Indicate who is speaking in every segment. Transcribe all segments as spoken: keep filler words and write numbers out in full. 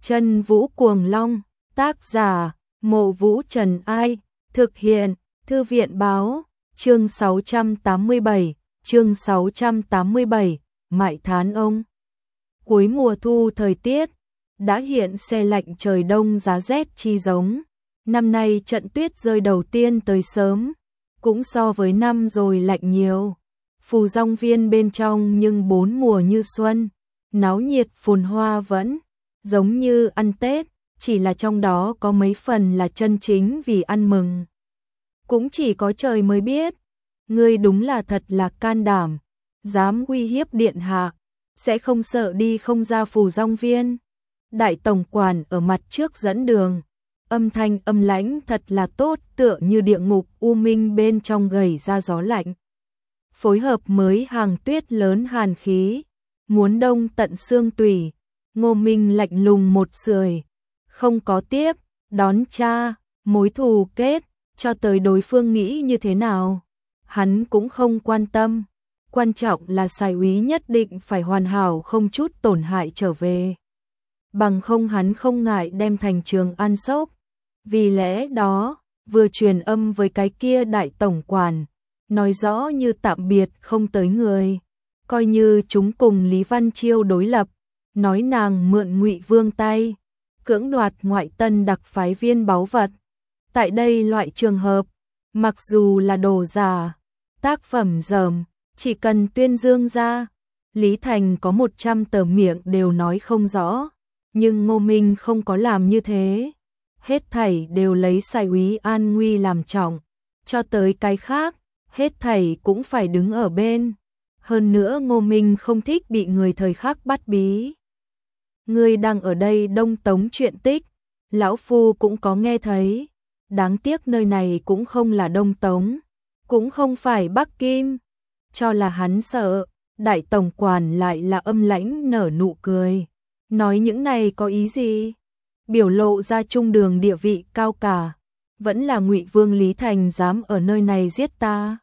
Speaker 1: Chân Vũ Cuồng Long, tác giả, Mộ Vũ Trần Ai, thực hiện, Thư viện Báo, chương sáu trăm tám mươi bảy, chương sáu trăm tám mươi bảy, Mại Thán Ông. Cuối mùa thu thời tiết, đã hiện se lạnh trời đông giá rét chi giống. Năm nay trận tuyết rơi đầu tiên tới sớm, cũng so với năm rồi lạnh nhiều. Phù Dong Viên bên trong nhưng bốn mùa như xuân, náo nhiệt phồn hoa vẫn giống như ăn Tết, chỉ là trong đó có mấy phần là chân chính vì ăn mừng. Cũng chỉ có trời mới biết, ngươi đúng là thật là can đảm, dám uy hiếp điện hạ, sẽ không sợ đi không ra Phù Dong Viên. Đại tổng quản ở mặt trước dẫn đường, âm thanh âm lãnh thật là tốt, tựa như địa ngục u minh bên trong gầy ra gió lạnh. Phối hợp mới hàng tuyết lớn hàn khí, muốn đông tận xương tủy. Ngô Minh lạnh lùng một sưởi, không có tiếp, đón cha, mối thù kết, cho tới đối phương nghĩ như thế nào. Hắn cũng không quan tâm, quan trọng là Sài úy nhất định phải hoàn hảo không chút tổn hại trở về. Bằng không hắn không ngại đem thành Trường An sốc. Vì lẽ đó, vừa truyền âm với cái kia đại tổng quản, nói rõ như tạm biệt không tới người, coi như chúng cùng Lý Văn Chiêu đối lập, nói nàng mượn Ngụy Vương tay, cưỡng đoạt ngoại tân đặc phái viên báu vật. Tại đây loại trường hợp, mặc dù là đồ giả, tác phẩm dởm, chỉ cần tuyên dương ra, Lý Thành có một trăm tờ miệng đều nói không rõ, nhưng Ngô Minh không có làm như thế. Hết thảy đều lấy Sài úy an nguy làm trọng, cho tới cái khác, hết thảy cũng phải đứng ở bên. Hơn nữa Ngô Minh không thích bị người thời khắc bắt bí. Ngươi đang ở đây Đông Tống chuyện tích, lão phu cũng có nghe thấy, đáng tiếc nơi này cũng không là Đông Tống, cũng không phải Bắc Kim, cho là hắn sợ. Đại tổng quản lại là âm lãnh nở nụ cười, nói những này có ý gì? Biểu lộ ra trung đường địa vị cao cả, vẫn là Ngụy Vương Lý Thành dám ở nơi này giết ta.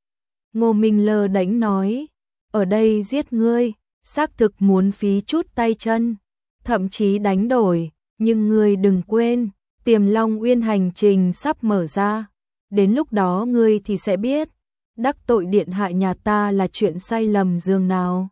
Speaker 1: Ngô Minh lơ đánh nói, ở đây giết ngươi, xác thực muốn phí chút tay chân, thậm chí đánh đổi, nhưng ngươi đừng quên, Tiềm Long Uyên hành trình sắp mở ra, đến lúc đó ngươi thì sẽ biết, đắc tội điện hạ nhà ta là chuyện sai lầm dường nào.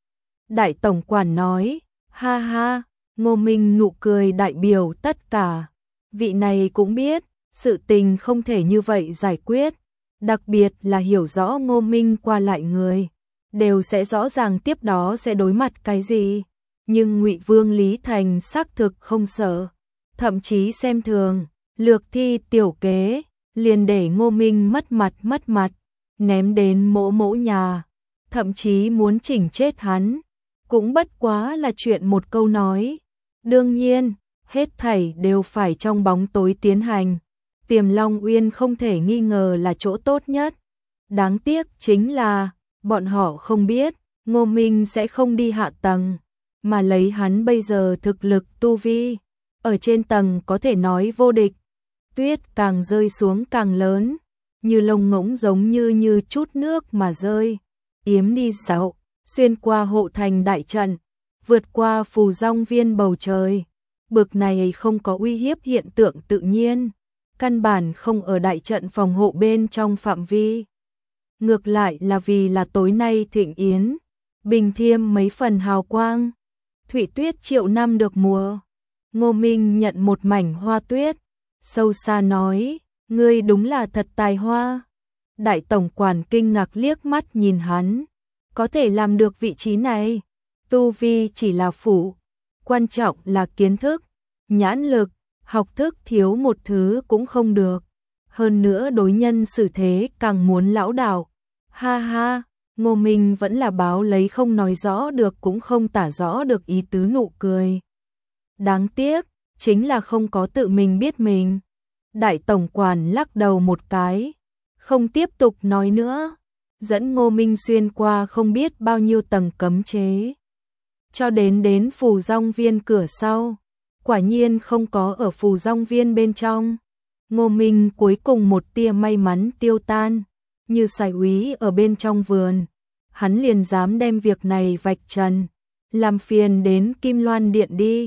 Speaker 1: Đại tổng quản nói, ha ha. Ngô Minh nụ cười đại biểu tất cả. Vị này cũng biết, sự tình không thể như vậy giải quyết. Đặc biệt là hiểu rõ Ngô Minh qua lại người, đều sẽ rõ ràng tiếp đó sẽ đối mặt cái gì. Nhưng Ngụy Vương Lý Thành xác thực không sợ, thậm chí xem thường, lược thi tiểu kế, liền để Ngô Minh mất mặt mất mặt, ném đến mỗ mỗ nhà, thậm chí muốn chỉnh chết hắn. Cũng bất quá là chuyện một câu nói. Đương nhiên, hết thảy đều phải trong bóng tối tiến hành. Tiềm Long Uyên không thể nghi ngờ là chỗ tốt nhất. Đáng tiếc chính là, bọn họ không biết, Ngô Minh sẽ không đi hạ tầng, mà lấy hắn bây giờ thực lực tu vi. Ở trên tầng có thể nói vô địch. Tuyết càng rơi xuống càng lớn, như lông ngỗng giống như như chút nước mà rơi. Yếm đi dạo, xuyên qua hộ thành đại trận, vượt qua Phù Dong Viên bầu trời. Bực này không có uy hiếp hiện tượng tự nhiên, căn bản không ở đại trận phòng hộ bên trong phạm vi. Ngược lại là vì là tối nay thịnh yến, bình thiêm mấy phần hào quang. Thủy tuyết triệu năm được mùa. Ngô Minh nhận một mảnh hoa tuyết, sâu xa nói, ngươi đúng là thật tài hoa. Đại tổng quản kinh ngạc liếc mắt nhìn hắn, có thể làm được vị trí này. Tu vi chỉ là phụ, quan trọng là kiến thức, nhãn lực, học thức thiếu một thứ cũng không được. Hơn nữa đối nhân xử thế càng muốn lão đảo. Ha ha, Ngô Minh vẫn là báo lấy không nói rõ được cũng không tả rõ được ý tứ nụ cười. Đáng tiếc, chính là không có tự mình biết mình. Đại tổng quản lắc đầu một cái, không tiếp tục nói nữa, dẫn Ngô Minh xuyên qua không biết bao nhiêu tầng cấm chế. Cho đến đến Phù Dong Viên cửa sau, quả nhiên không có ở Phù Dong Viên bên trong. Ngô Minh cuối cùng một tia may mắn tiêu tan, như Sài úy ở bên trong vườn, hắn liền dám đem việc này vạch trần, làm phiền đến Kim Loan Điện đi.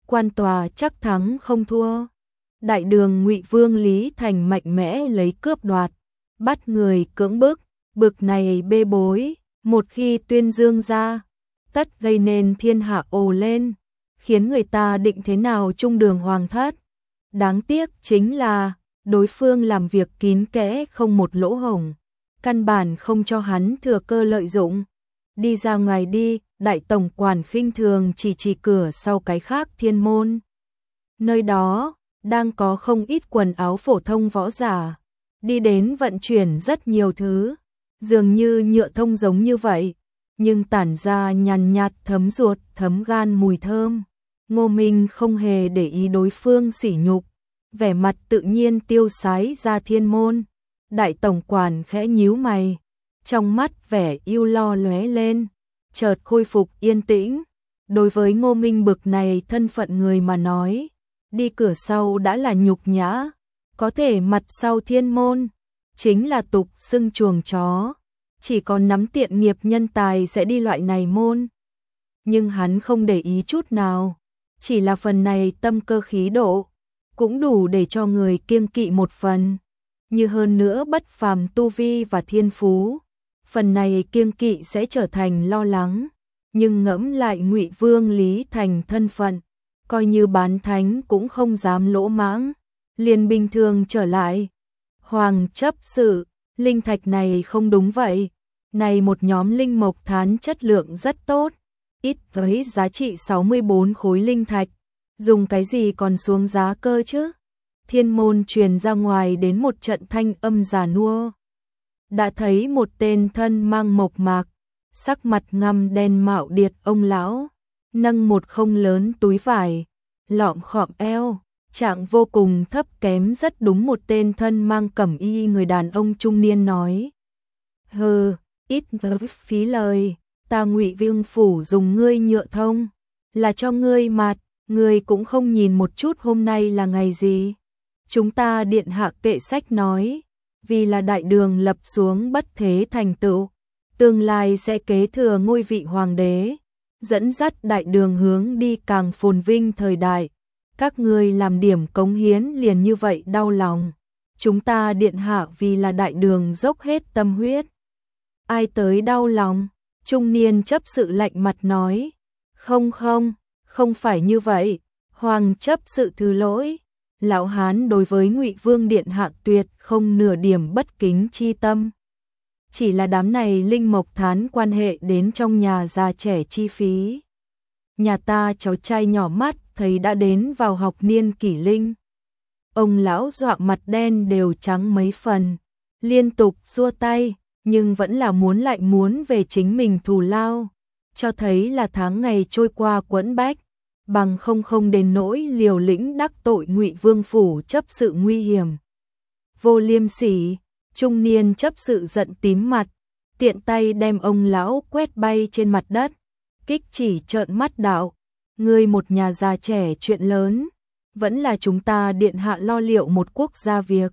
Speaker 1: quan tòa chắc thắng không thua. Đại đường Ngụy Vương Lý Thành mạnh mẽ lấy cướp đoạt, bắt người cưỡng bức, bực này bê bối, một khi tuyên dương ra, tất gây nên thiên hạ ồ lên, khiến người ta định thế nào trung đường hoàng thất. Đáng tiếc chính là, đối phương làm việc kín kẽ không một lỗ hổng, căn bản không cho hắn thừa cơ lợi dụng. Đi ra ngoài đi, đại tổng quản khinh thường chỉ chỉ cửa sau cái khác thiên môn. Nơi đó, đang có không ít quần áo phổ thông võ giả, đi đến vận chuyển rất nhiều thứ, dường như nhựa thông giống như vậy, nhưng tản ra nhàn nhạt thấm ruột, thấm gan mùi thơm. Ngô Minh không hề để ý đối phương sỉ nhục, vẻ mặt tự nhiên tiêu sái ra thiên môn. Đại tổng quản khẽ nhíu mày, trong mắt vẻ ưu lo lóe lên, chợt khôi phục yên tĩnh. Đối với Ngô Minh bực này thân phận người mà nói, đi cửa sau đã là nhục nhã, có thể mặt sau thiên môn, chính là tục xưng chuồng chó, chỉ có nắm tiện nghiệp nhân tài sẽ đi loại này môn. Nhưng hắn không để ý chút nào, chỉ là phần này tâm cơ khí độ, cũng đủ để cho người kiêng kỵ một phần, như hơn nữa bất phàm tu vi và thiên phú. Phần này kiêng kỵ sẽ trở thành lo lắng, nhưng ngẫm lại Ngụy Vương Lý Thành thân phận, coi như bán thánh cũng không dám lỗ mãng, liền bình thường trở lại. Hoàng chấp sự, linh thạch này không đúng vậy, này một nhóm linh mộc thán chất lượng rất tốt, ít với giá trị sáu mươi bốn khối linh thạch, dùng cái gì còn xuống giá cơ chứ? Thiên môn truyền ra ngoài đến một trận thanh âm già nua. Đã thấy một tên thân mang mộc mạc, sắc mặt ngăm đen mạo điệt ông lão, nâng một không lớn túi vải, lọm khọm eo, trạng vô cùng thấp kém rất đúng một tên thân mang cẩm y người đàn ông trung niên nói. Hừ, ít phí lời, ta Ngụy Vương phủ dùng ngươi nhựa thông, là cho ngươi mặt, ngươi cũng không nhìn một chút hôm nay là ngày gì. Chúng ta điện hạ kệ sách nói, vì là đại đường lập xuống bất thế thành tựu, tương lai sẽ kế thừa ngôi vị hoàng đế, dẫn dắt đại đường hướng đi càng phồn vinh thời đại. Các ngươi làm điểm cống hiến liền như vậy đau lòng. Chúng ta điện hạ vì là đại đường dốc hết tâm huyết. Ai tới đau lòng? Trung niên chấp sự lạnh mặt nói. Không không, không phải như vậy. Hoàng chấp sự thứ lỗi. Lão Hán đối với Ngụy Vương điện hạ tuyệt không nửa điểm bất kính chi tâm. Chỉ là đám này linh mộc thán quan hệ đến trong nhà già trẻ chi phí. Nhà ta cháu trai nhỏ mắt thấy đã đến vào học niên kỷ linh. Ông lão dọa mặt đen đều trắng mấy phần, liên tục xua tay, nhưng vẫn là muốn lại muốn về chính mình thù lao, cho thấy là tháng ngày trôi qua quẫn bách, bằng không không đến nỗi liều lĩnh đắc tội Ngụy Vương phủ chấp sự nguy hiểm. Vô liêm sỉ, trung niên chấp sự giận tím mặt, tiện tay đem ông lão quét bay trên mặt đất, kích chỉ trợn mắt đạo. Ngươi một nhà già trẻ chuyện lớn, vẫn là chúng ta điện hạ lo liệu một quốc gia việc.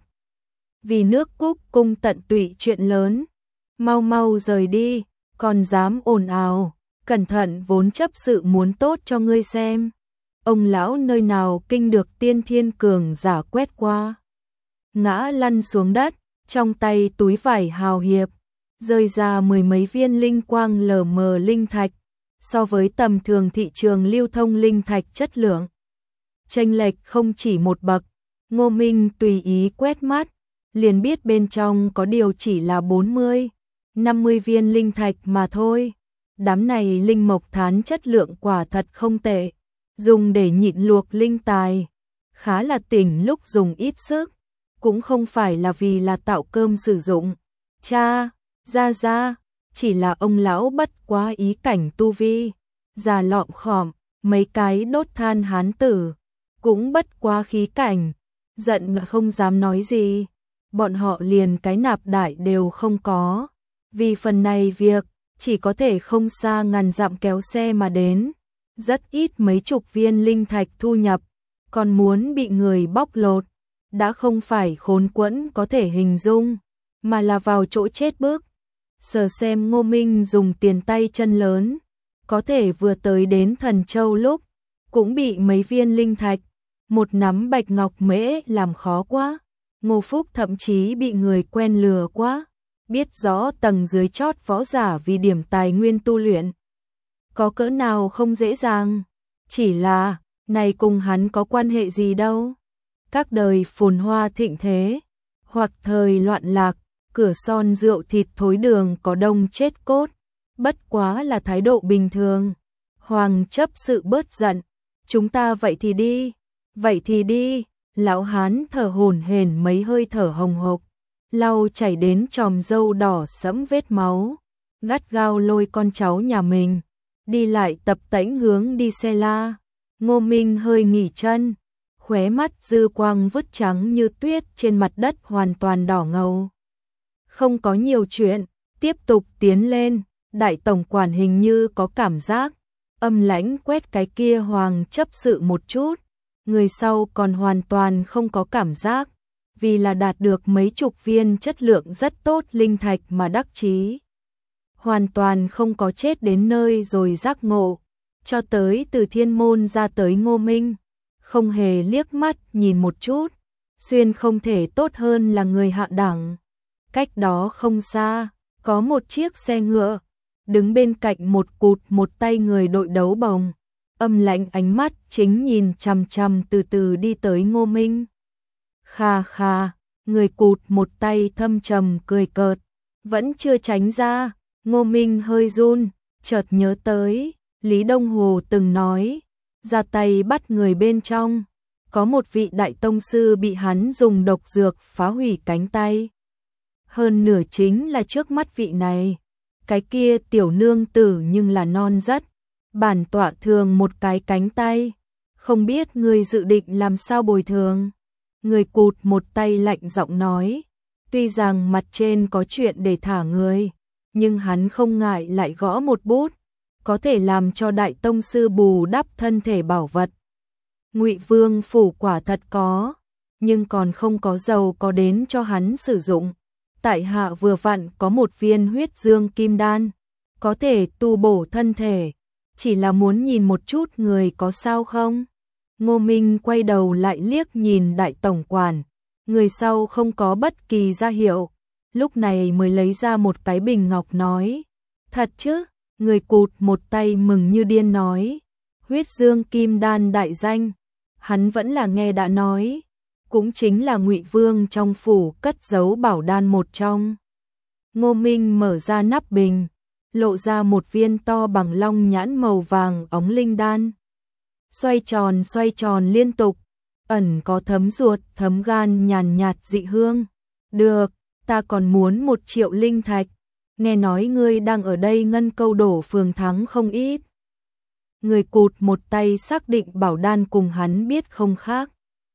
Speaker 1: Vì nước Cúc cung tận tụy chuyện lớn, mau mau rời đi, còn dám ồn ào, cẩn thận vốn chấp sự muốn tốt cho ngươi xem. Ông lão nơi nào kinh được tiên thiên cường giả quét qua, ngã lăn xuống đất, trong tay túi vải hào hiệp, rơi ra mười mấy viên linh quang lờ mờ linh thạch. So với tầm thường thị trường lưu thông linh thạch chất lượng, chênh lệch không chỉ một bậc. Ngô Minh tùy ý quét mắt, liền biết bên trong có điều chỉ là bốn mươi, năm mươi viên linh thạch mà thôi. Đám này linh mộc thán chất lượng quả thật không tệ, dùng để nhịn luộc linh tài, khá là tỉnh lúc dùng ít sức, cũng không phải là vì là tạo cơm sử dụng. Cha, ra ra, chỉ là ông lão bất quá ý cảnh tu vi, già lọm khòm, mấy cái đốt than hán tử, cũng bất quá khí cảnh, giận không dám nói gì, bọn họ liền cái nạp đại đều không có, vì phần này việc, chỉ có thể không xa ngàn dặm kéo xe mà đến, rất ít mấy chục viên linh thạch thu nhập, còn muốn bị người bóc lột, đã không phải khốn quẫn có thể hình dung, mà là vào chỗ chết bước. Sở xem Ngô Minh dùng tiền tay chân lớn, có thể vừa tới đến Thần Châu lúc, cũng bị mấy viên linh thạch, một nắm bạch ngọc mễ làm khó quá. Ngô Phúc thậm chí bị người quen lừa quá, biết rõ tầng dưới chót võ giả vì điểm tài nguyên tu luyện có cỡ nào không dễ dàng, chỉ là này cùng hắn có quan hệ gì đâu. Các đời phồn hoa thịnh thế, hoặc thời loạn lạc, cửa son rượu thịt thối đường có đông chết cốt, bất quá là thái độ bình thường. Hoàng chấp sự bớt giận, chúng ta vậy thì đi, vậy thì đi. Lão hán thở hổn hển mấy hơi thở hồng hộc, lau chảy đến chòm râu đỏ sẫm vết máu, gắt gao lôi con cháu nhà mình đi lại tập tễnh hướng đi xe la. Ngô Minh hơi nghỉ chân, khóe mắt dư quang vứt trắng như tuyết trên mặt đất hoàn toàn đỏ ngầu. Không có nhiều chuyện, tiếp tục tiến lên. Đại tổng quản hình như có cảm giác, âm lãnh quét cái kia Hoàng chấp sự một chút. Người sau còn hoàn toàn không có cảm giác, vì là đạt được mấy chục viên chất lượng rất tốt linh thạch mà đắc chí. Hoàn toàn không có chết đến nơi rồi giác ngộ, cho tới từ thiên môn ra tới Ngô Minh, không hề liếc mắt nhìn một chút, xuyên không thể tốt hơn là người hạ đẳng. Cách đó không xa, có một chiếc xe ngựa, đứng bên cạnh một cụt một tay người đội đấu bồng, âm lãnh ánh mắt chính nhìn chằm chằm từ từ đi tới Ngô Minh. Kha kha, người cụt một tay thâm trầm cười cợt, vẫn chưa tránh ra. Ngô Minh hơi run, chợt nhớ tới, Lý Đông Hồ từng nói, ra tay bắt người bên trong, có một vị đại tông sư bị hắn dùng độc dược phá hủy cánh tay. Hơn nửa chính là trước mắt vị này, cái kia tiểu nương tử nhưng là non rất, bản tọa thường một cái cánh tay, không biết người dự định làm sao bồi thường. Người cụt một tay lạnh giọng nói, tuy rằng mặt trên có chuyện để thả người, nhưng hắn không ngại lại gõ một bút, có thể làm cho đại tông sư bù đắp thân thể bảo vật. Ngụy Vương phủ quả thật có, nhưng còn không có dầu có đến cho hắn sử dụng. Tại hạ vừa vặn có một viên huyết dương kim đan, có thể tu bổ thân thể, chỉ là muốn nhìn một chút người có sao không. Ngô Minh quay đầu lại liếc nhìn đại tổng quản, người sau không có bất kỳ ra hiệu, lúc này mới lấy ra một cái bình ngọc nói, thật chứ? Người cụt một tay mừng như điên nói, huyết dương kim đan đại danh, hắn vẫn là nghe đã nói, cũng chính là Ngụy Vương trong phủ cất giấu bảo đan một trong. Ngô Minh mở ra nắp bình, lộ ra một viên to bằng long nhãn màu vàng óng linh đan. Xoay tròn xoay tròn liên tục, ẩn có thấm ruột thấm gan nhàn nhạt dị hương. Được, ta còn muốn một triệu linh thạch, nghe nói ngươi đang ở đây ngân câu đổ phường thắng không ít. Người cụt một tay xác định bảo đan cùng hắn biết không khác.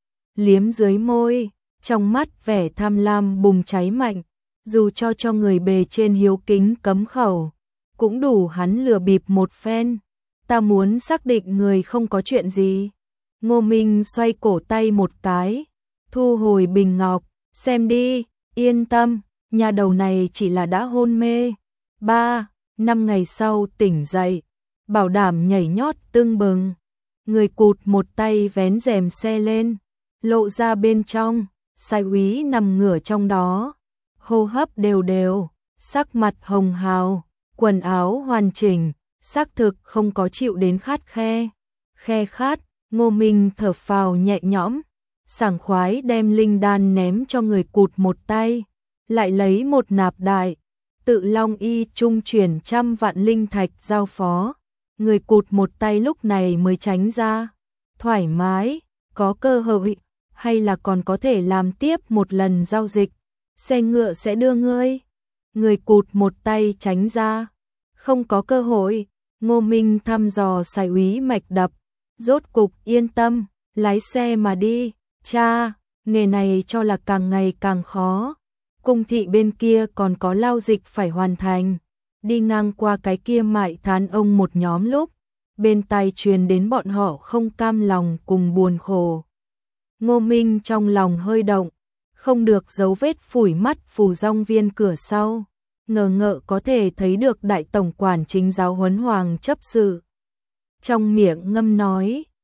Speaker 1: Liếm dưới môi, trong mắt vẻ tham lam bùng cháy mạnh, dù cho cho người bề trên hiếu kính cấm khẩu, cũng đủ hắn lừa bịp một phen. Ta muốn xác định người không có chuyện gì. Ngô Minh xoay cổ tay một cái, thu hồi bình ngọc, xem đi, yên tâm, nhà đầu này chỉ là đã hôn mê. Ba, năm ngày sau tỉnh dậy, bảo đảm nhảy nhót tưng bừng. Người cụt một tay vén rèm xe lên, lộ ra bên trong, sai úy nằm ngửa trong đó, hô hấp đều đều, sắc mặt hồng hào, quần áo hoàn chỉnh, xác thực không có chịu đến khát khe. Khe khát, Ngô Minh thở phào nhẹ nhõm, sảng khoái đem linh đan ném cho người cụt một tay, lại lấy một nạp đại, tự long y trung chuyển trăm vạn linh thạch giao phó. Người cụt một tay lúc này mới tránh ra, thoải mái, có cơ hội, hay là còn có thể làm tiếp một lần giao dịch, xe ngựa sẽ đưa ngươi. Người cụt một tay tránh ra, không có cơ hội. Ngô Minh thăm dò sai úy mạch đập, rốt cục yên tâm, lái xe mà đi. Cha, nghề này cho là càng ngày càng khó, cung thị bên kia còn có lao dịch phải hoàn thành. Đi ngang qua cái kia mại thán ông một nhóm lúc, bên tai truyền đến bọn họ không cam lòng cùng buồn khổ. Ngô Minh trong lòng hơi động, không được dấu vết phủi mắt phù dong viên cửa sau, ngờ ngợ có thể thấy được đại tổng quản chính giáo huấn Hoàng chấp sự. Trong miệng ngâm nói,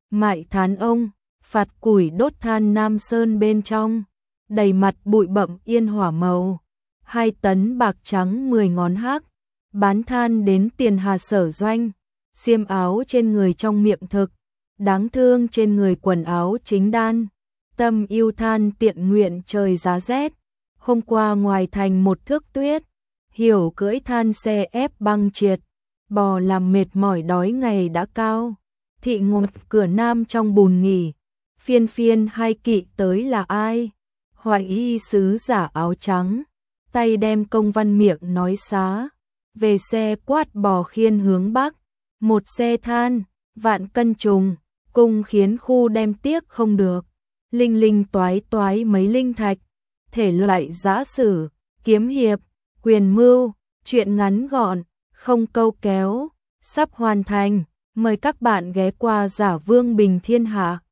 Speaker 1: Mại thán ông, phạt củi đốt than Nam Sơn bên trong, đầy mặt bụi bặm yên hỏa màu, hai tấn bạc trắng mười ngón hác, bán than đến tiền Hà Sở doanh, xiêm áo trên người trong miệng thực, đáng thương trên người quần áo chính đan, tâm yêu than tiện nguyện trời giá rét, hôm qua ngoài thành một thước tuyết, hiểu cưỡi than xe ép băng triệt, bò làm mệt mỏi đói ngày đã cao, thị ngột cửa Nam trong bùn nghỉ, phiên phiên hai kỵ tới là ai, Hoài y sứ giả áo trắng, tay đem công văn miệng nói xá, về xe quát bò khiên hướng Bắc, một xe than, vạn cân trùng, cung khiến khu đem tiếc không được, linh linh toái toái mấy linh thạch, thể loại giã sử, kiếm hiệp, quyền mưu, chuyện ngắn gọn, không câu kéo, sắp hoàn thành, mời các bạn ghé qua Giả Vương Bình Thiên Hạ.